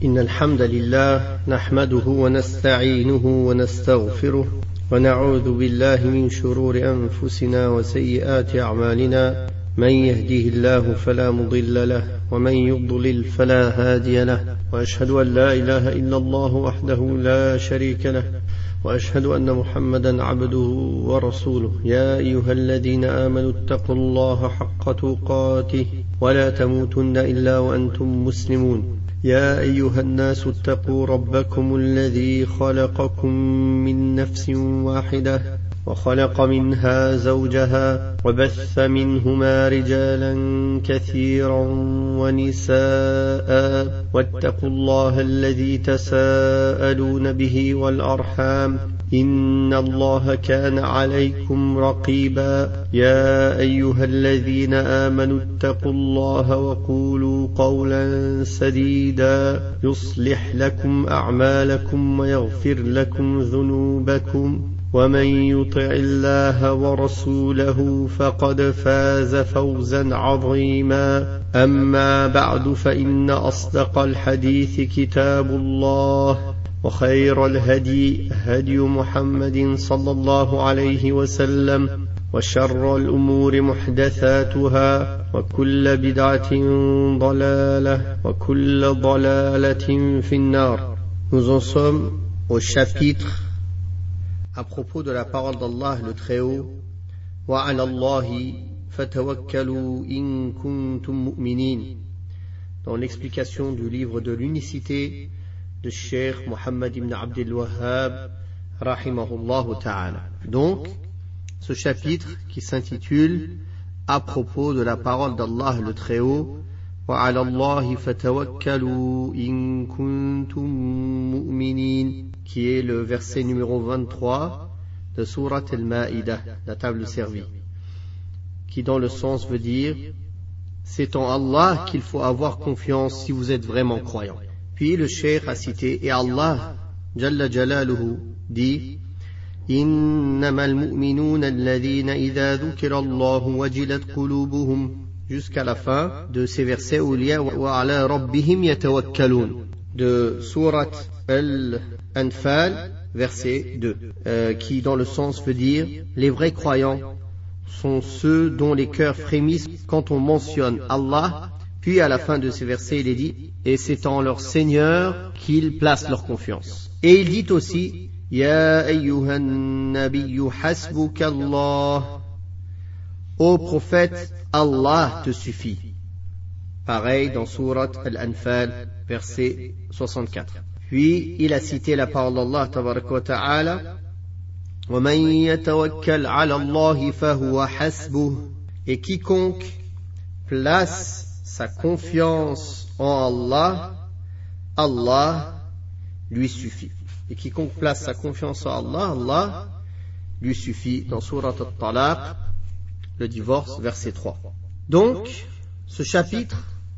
إن الحمد لله نحمده ونستعينه ونستغفره ونعوذ بالله من شرور أنفسنا وسيئات أعمالنا من يهده الله فلا مضل له ومن يضلل فلا هادي له وأشهد أن لا إله إلا الله وحده لا شريك له وأشهد أن محمدا عبده ورسوله يا أيها الذين آمنوا اتقوا الله حق تقاته ولا تموتن إلا وأنتم مسلمون يا أيها الناس اتقوا ربكم الذي خلقكم من نفس واحدة وخلق منها زوجها وبث منهما رجالا كثيرا ونساء واتقوا الله الذي تساءلون به والأرحام إن الله كان عليكم رقيبا يا أيها الذين آمنوا اتقوا الله وقولوا قولا سديدا يصلح لكم أعمالكم ويغفر لكم ذنوبكم ومن يطع الله ورسوله فقد فاز فوزا عظيما أما بعد فإن أصدق الحديث كتاب الله وخير الهدي هدي محمد صلى الله عليه وسلم وشر الأمور محدثاتها وكل بدعة ضلالة وكل ضلالة في النار. Nous en sommes au chapitre à propos de la parole d'Allah le Très-Haut, وَعَلَى اللَّهِ فَتَوَكَّلُوا إِن كُنتُم مُؤْمِنِينَ, dans l'explication du livre de l'unicité de Cheikh Mohammed ibn Abdel Wahhab rahimahullah ta'ala. Donc, ce chapitre qui s'intitule à propos de la parole d'Allah le Très-Haut, وَعَلَى اللَّهِ فَتَوَكَّلُوا إِن كُنتُم مُؤْمِنِينَ, qui est le verset numéro 23 de Surat al-Ma'idah, la table servie, qui dans le sens veut dire c'est en Allah qu'il faut avoir confiance si vous êtes vraiment croyant. Puis le cheikh a cité, et Allah Jalla Jalaluhu dit إِنَّمَا الْمُؤْمِنُونَ الَّذِينَ إِذَا ذُكِرَ اللَّهُ وَجِلَتْ قُلُوبُهُمْ, jusqu'à la fin de ces versets où il y a وَعَلَى رَبِّهِمْ يَتَوَكَّلُونَ de Surat Al-Anfal, verset 2, qui dans le sens veut dire les vrais croyants sont ceux dont les cœurs frémissent quand on mentionne Allah. Puis à la fin de ces versets il est dit et c'est en leur Seigneur qu'ils placent leur confiance. Et il dit aussi Ya ayyuhan nabiyyu hasbukallah, ô prophète, Allah te suffit. Pareil dans Surat Al-Anfal, verset 64. Puis il a cité la parole d'Allah tabaraka wa ta'ala وَمَن يَتَوَكَّلْ عَلَى اللَّهِ فَهُوَ حَسْبُهُ, et quiconque place sa confiance en Allah, Allah lui suffit. Et quiconque place sa confiance en Allah, Allah lui suffit, dans Surat Al-Talaq, le divorce, verset 3. Donc, ce chapitre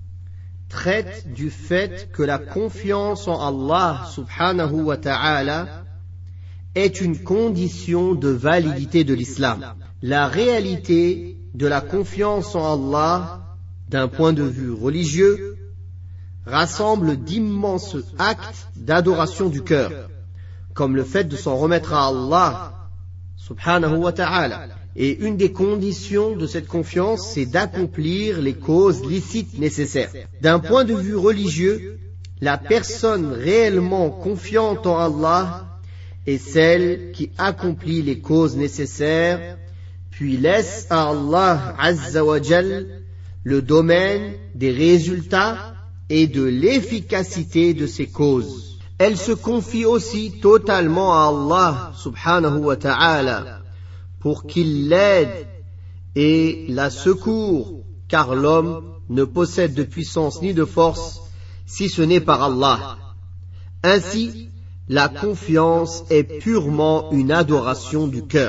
traite du fait que la confiance en Allah subhanahu wa ta'ala est une condition de validité de l'islam. La réalité de la confiance en Allah d'un point de vue religieux rassemble d'immenses actes d'adoration du cœur, comme le fait de s'en remettre à Allah subhanahu wa ta'ala. Et une des conditions de cette confiance, c'est d'accomplir les causes licites nécessaires. D'un point de vue religieux, la personne réellement confiante en Allah est celle qui accomplit les causes nécessaires, puis laisse à Allah Azza wa Jal le domaine des résultats et de l'efficacité de ces causes. Elle se confie aussi totalement à Allah subhanahu wa ta'ala pour qu'il l'aide et la secourt, car l'homme ne possède de puissance ni de force si ce n'est par Allah. Ainsi, la confiance est purement une adoration du cœur.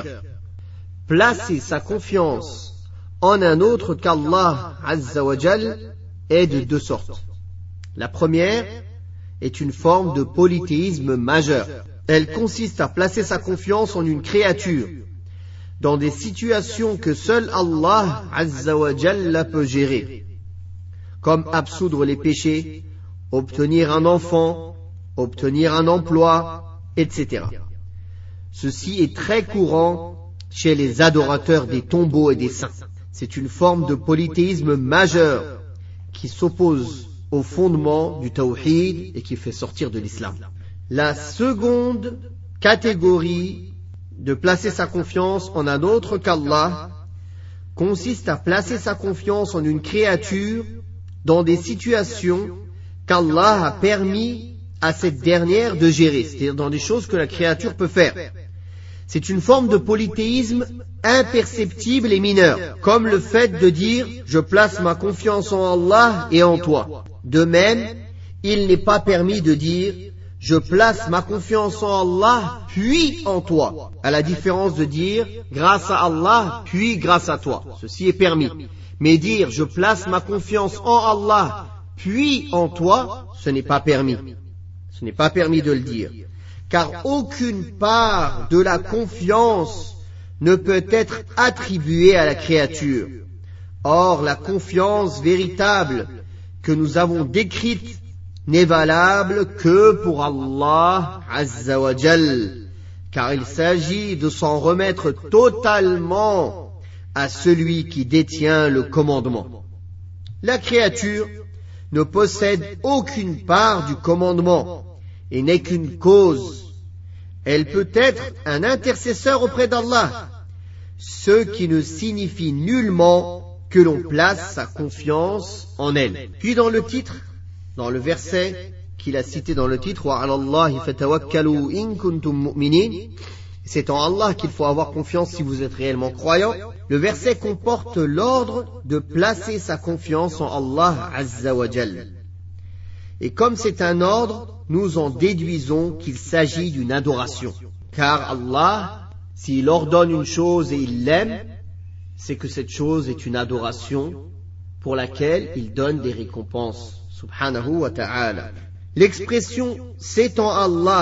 Placer sa confiance en un autre qu'Allah Azza wa Jal est de deux sortes. La première est une forme de polythéisme majeur. Elle consiste à placer sa confiance en une créature dans des situations que seul Allah Azza wa Jalla peut gérer, comme absoudre les péchés obtenir un enfant, obtenir un emploi, etc. Ceci est très courant chez les adorateurs des tombeaux et des saints. C'est une forme de polythéisme majeur qui s'oppose au fondement du tawhid et qui fait sortir de l'islam. La seconde catégorie de placer sa confiance en un autre qu'Allah consiste à placer sa confiance en une créature dans des situations qu'Allah a permis à cette dernière de gérer, c'est-à-dire dans des choses que la créature peut faire. C'est une forme de polythéisme imperceptible et mineur, comme le fait de dire « je place ma confiance en Allah et en toi ». De même, il n'est pas permis de dire « je place ma confiance en Allah puis en toi », à la différence de dire « grâce à Allah puis grâce à toi ». Ceci est permis. Mais dire « je place ma confiance en Allah puis en toi », ce n'est pas permis. Ce n'est pas permis de le dire. Car aucune part de la confiance ne peut être attribuée à la créature. Or, la confiance véritable que nous avons décrite n'est valable que pour Allah Azza wa Jal, car il s'agit de s'en remettre totalement à celui qui détient le commandement. La créature ne possède aucune part du commandement et n'est qu'une cause. Elle peut être un intercesseur auprès d'Allah, ce qui ne signifie nullement que l'on place sa confiance en elle. Puis dans le titre, dans le verset qu'il a cité dans le titre, wa 'ala Allahi fatawakkalu in kuntum mu'minin, c'est en Allah qu'il faut avoir confiance si vous êtes réellement croyant. Le verset comporte l'ordre de placer sa confiance en Allah Azza wa Jal. Et comme c'est un ordre, nous en déduisons qu'il s'agit d'une adoration. Car Allah, s'il ordonne une chose et il l'aime, c'est que cette chose est une adoration pour laquelle il donne des récompenses. Subhanahu wa ta'ala. L'expression « c'est en Allah »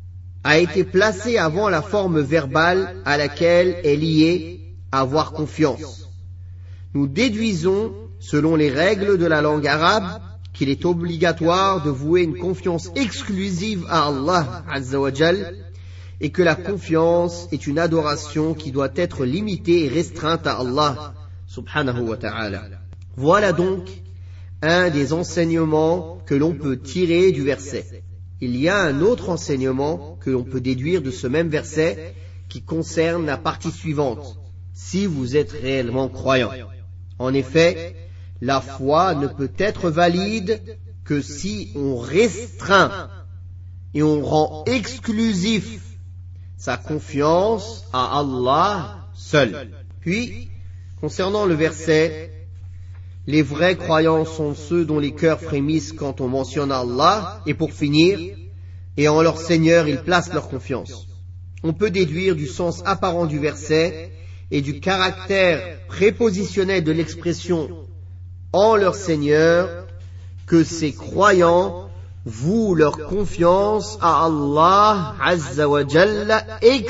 a été placée avant la forme verbale à laquelle est liée avoir confiance. Nous déduisons, selon les règles de la langue arabe, qu'il est obligatoire de vouer une confiance exclusive à Allah Azza wa Jal et que la confiance est une adoration qui doit être limitée et restreinte à Allah Subhanahu wa ta'ala. Voilà donc un des enseignements que l'on peut tirer du verset. Il y a un autre enseignement que l'on peut déduire de ce même verset qui concerne la partie suivante. Si vous êtes réellement croyant. En effet, la foi ne peut être valide que si on restreint et on rend exclusif sa confiance à Allah seul. Puis, concernant le verset, les vrais croyants sont ceux dont les cœurs frémissent quand on mentionne Allah, et pour finir, et en leur Seigneur ils placent leur confiance. On peut déduire du sens apparent du verset et du caractère prépositionnel de l'expression en leur Seigneur que ces croyants vouent leur confiance à Allah Azza wa Jalla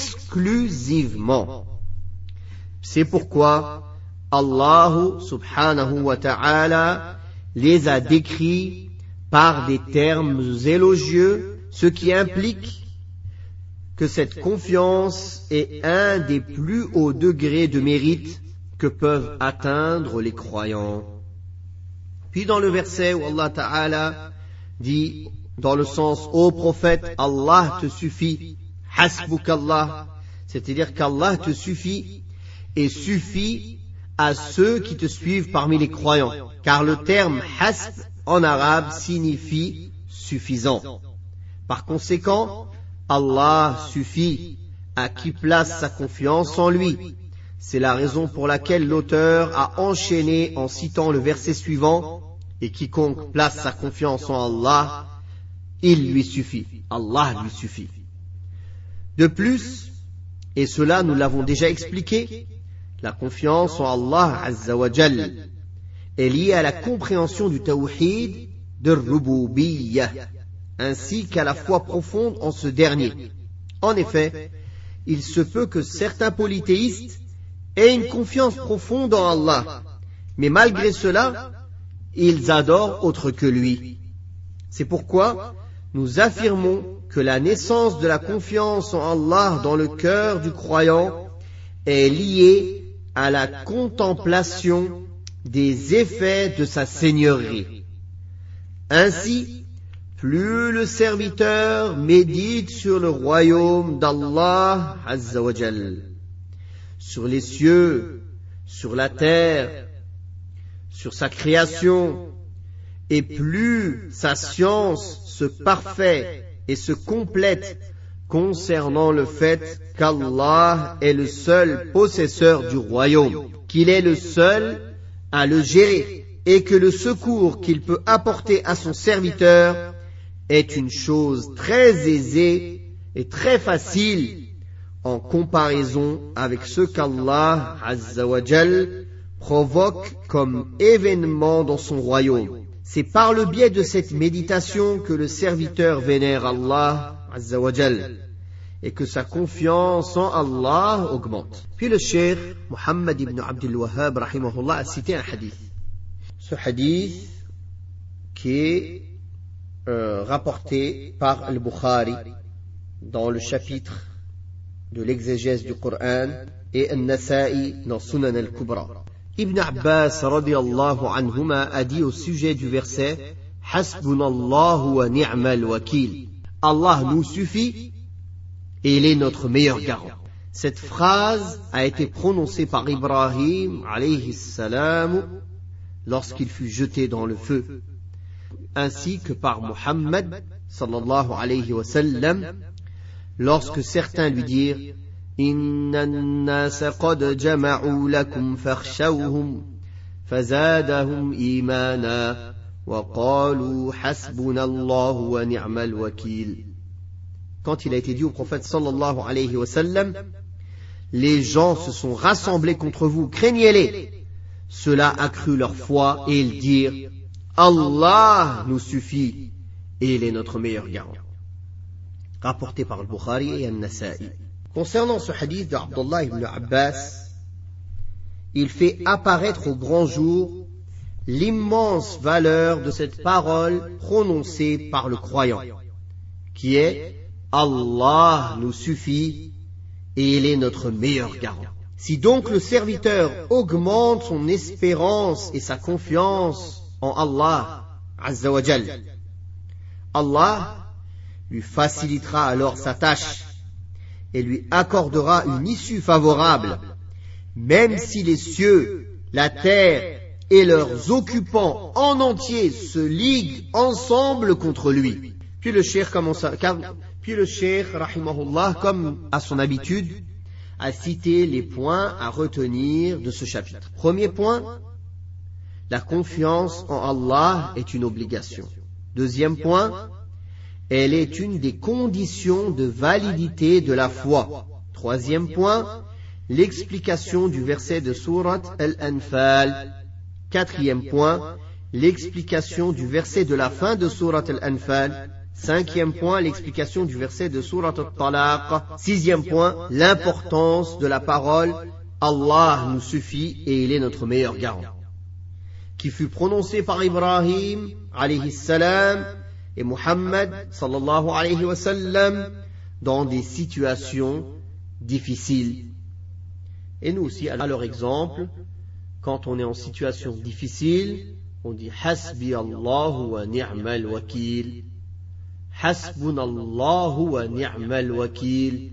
exclusivement. C'est pourquoi Allah subhanahu wa ta'ala les a décrits par des termes élogieux, ce qui implique que cette confiance est un des plus hauts degrés de mérite que peuvent atteindre les croyants. Puis dans le verset où Allah Ta'ala dit dans le sens ô prophète, Allah te suffit, hasbukallah, c'est-à-dire qu'Allah te suffit et suffit à ceux qui te suivent parmi les croyants, car le terme hasb en arabe signifie suffisant. Par conséquent, Allah suffit à qui place sa confiance en lui. C'est la raison pour laquelle l'auteur a enchaîné en citant le verset suivant, et quiconque place sa confiance en Allah, il lui suffit. Allah lui suffit. De plus, et cela nous l'avons déjà expliqué, la confiance en Allah Azza wa Jal est liée à la compréhension du tawhid de Rububiyyah, ainsi qu'à la foi profonde en ce dernier. En effet, il se peut que certains polythéistes aient une confiance profonde en Allah, mais malgré cela, ils adorent autre que lui. C'est pourquoi nous affirmons que la naissance de la confiance en Allah dans le cœur du croyant est liée à la contemplation des effets de sa seigneurie. Ainsi, plus le serviteur médite sur le royaume d'Allah Azza wa Jal, sur les cieux, sur la terre, sur sa création, et plus sa science se parfait et se complète concernant le fait qu'Allah est le seul possesseur du royaume, qu'il est le seul à le gérer et que le secours qu'il peut apporter à son serviteur est une chose très aisée et très facile en comparaison avec ce qu'Allah Azza wa Jal provoque comme événement dans son royaume. C'est par le biais de cette méditation que le serviteur vénère Allah Azza wa Jal et que sa confiance en Allah augmente. Puis le cheikh Muhammad ibn Abdul Wahhab rahimahullah a cité un hadith. Ce hadith qui est rapporté par Al-Bukhari dans le chapitre de l'exégèse du Coran et An-Nasa'i dans Sunan al-Kubra. Ibn Abbas radiyallahu anhuma a dit au sujet du verset Hasbunallahu wa ni'mal wakil. Allah nous suffit et il est notre meilleur garant. Cette phrase a été prononcée par Ibrahim alayhi salam lorsqu'il fut jeté dans le feu, ainsi que par Muhammad sallallahu alayhi wa sallam lorsque certains lui dirent Inna an-nasa qad jama'u lakum fakhshawhum fazadahum imana wa qalu hasbunallahu wa ni'mal wakil. Quand il a été dit au prophète sallallahu alayhi wa sallam, les gens se sont rassemblés contre vous, craignez-les. Cela accrut leur foi et ils dirent Allah nous suffit et il est notre meilleur garant. Rapporté par Al-Bukhari et An-Nasa'i. Concernant ce hadith d'Abdullah ibn Abbas, il fait apparaître au grand jour l'immense valeur de cette parole prononcée par le croyant, qui est Allah nous suffit et il est notre meilleur garant. Si donc le serviteur augmente son espérance et sa confiance en Allah Azza wa Jal, Allah lui facilitera alors sa tâche et lui accordera une issue favorable, même si les cieux, la terre et leurs occupants en entier se liguent ensemble contre lui. Puis le cheikh rahimahullah, comme à son habitude, a cité les points à retenir de ce chapitre. Premier point, la confiance en Allah est une obligation. Deuxième point, elle est une des conditions de validité de la foi. Troisième point, l'explication du verset de sourate Al-Anfal. Quatrième point, l'explication du verset de la fin de sourate Al-Anfal. Cinquième point, l'explication du verset de sourate Al-Talaq. Sixième point, l'importance de la parole Allah nous suffit et il est notre meilleur garant, qui fut prononcée par Ibrahim alayhi salam et Muhammad sallallahu alayhi wa sallam dans des situations difficiles. Et nous aussi, à leur exemple, quand on est en situation difficile, on dit Hasbi Allahu wa ni'mal wakil. Hasbunallahu wa ni'mal wakil.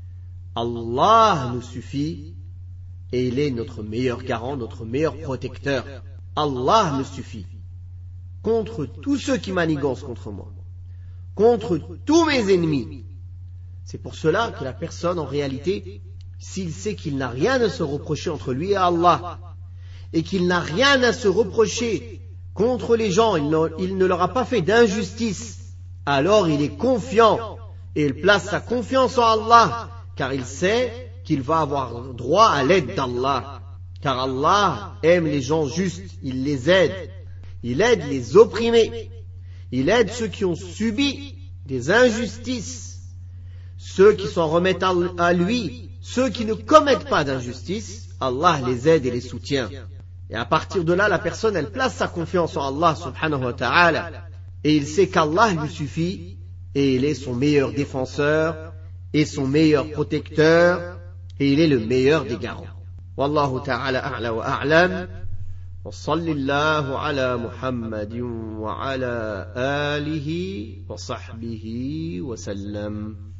Allah nous suffit et il est notre meilleur garant, notre meilleur protecteur. Allah me suffit contre tous ceux qui manigancent contre moi, contre tous mes ennemis. C'est pour cela que la personne, en réalité, s'il sait qu'il n'a rien à se reprocher entre lui et Allah, et qu'il n'a rien à se reprocher contre les gens, il ne leur a pas fait d'injustice, alors il est confiant, et il place sa confiance en Allah, car il sait qu'il va avoir droit à l'aide d'Allah. Car Allah aime les gens justes, il les aide. Il aide les opprimés. Il aide ceux qui ont subi des injustices. Ceux qui s'en remettent à lui, ceux qui ne commettent pas d'injustice, Allah les aide et les soutient. Et à partir de là, la personne, elle place sa confiance en Allah subhanahu wa ta'ala. et il sait qu'Allah lui suffit, et il est son meilleur défenseur, et son meilleur protecteur, et il est le meilleur des garants. Wallahu ta'ala a'la wa a'lam. Wa sallallahu ala Muhammadin wa ala alihi wa sahbihi wa sallam.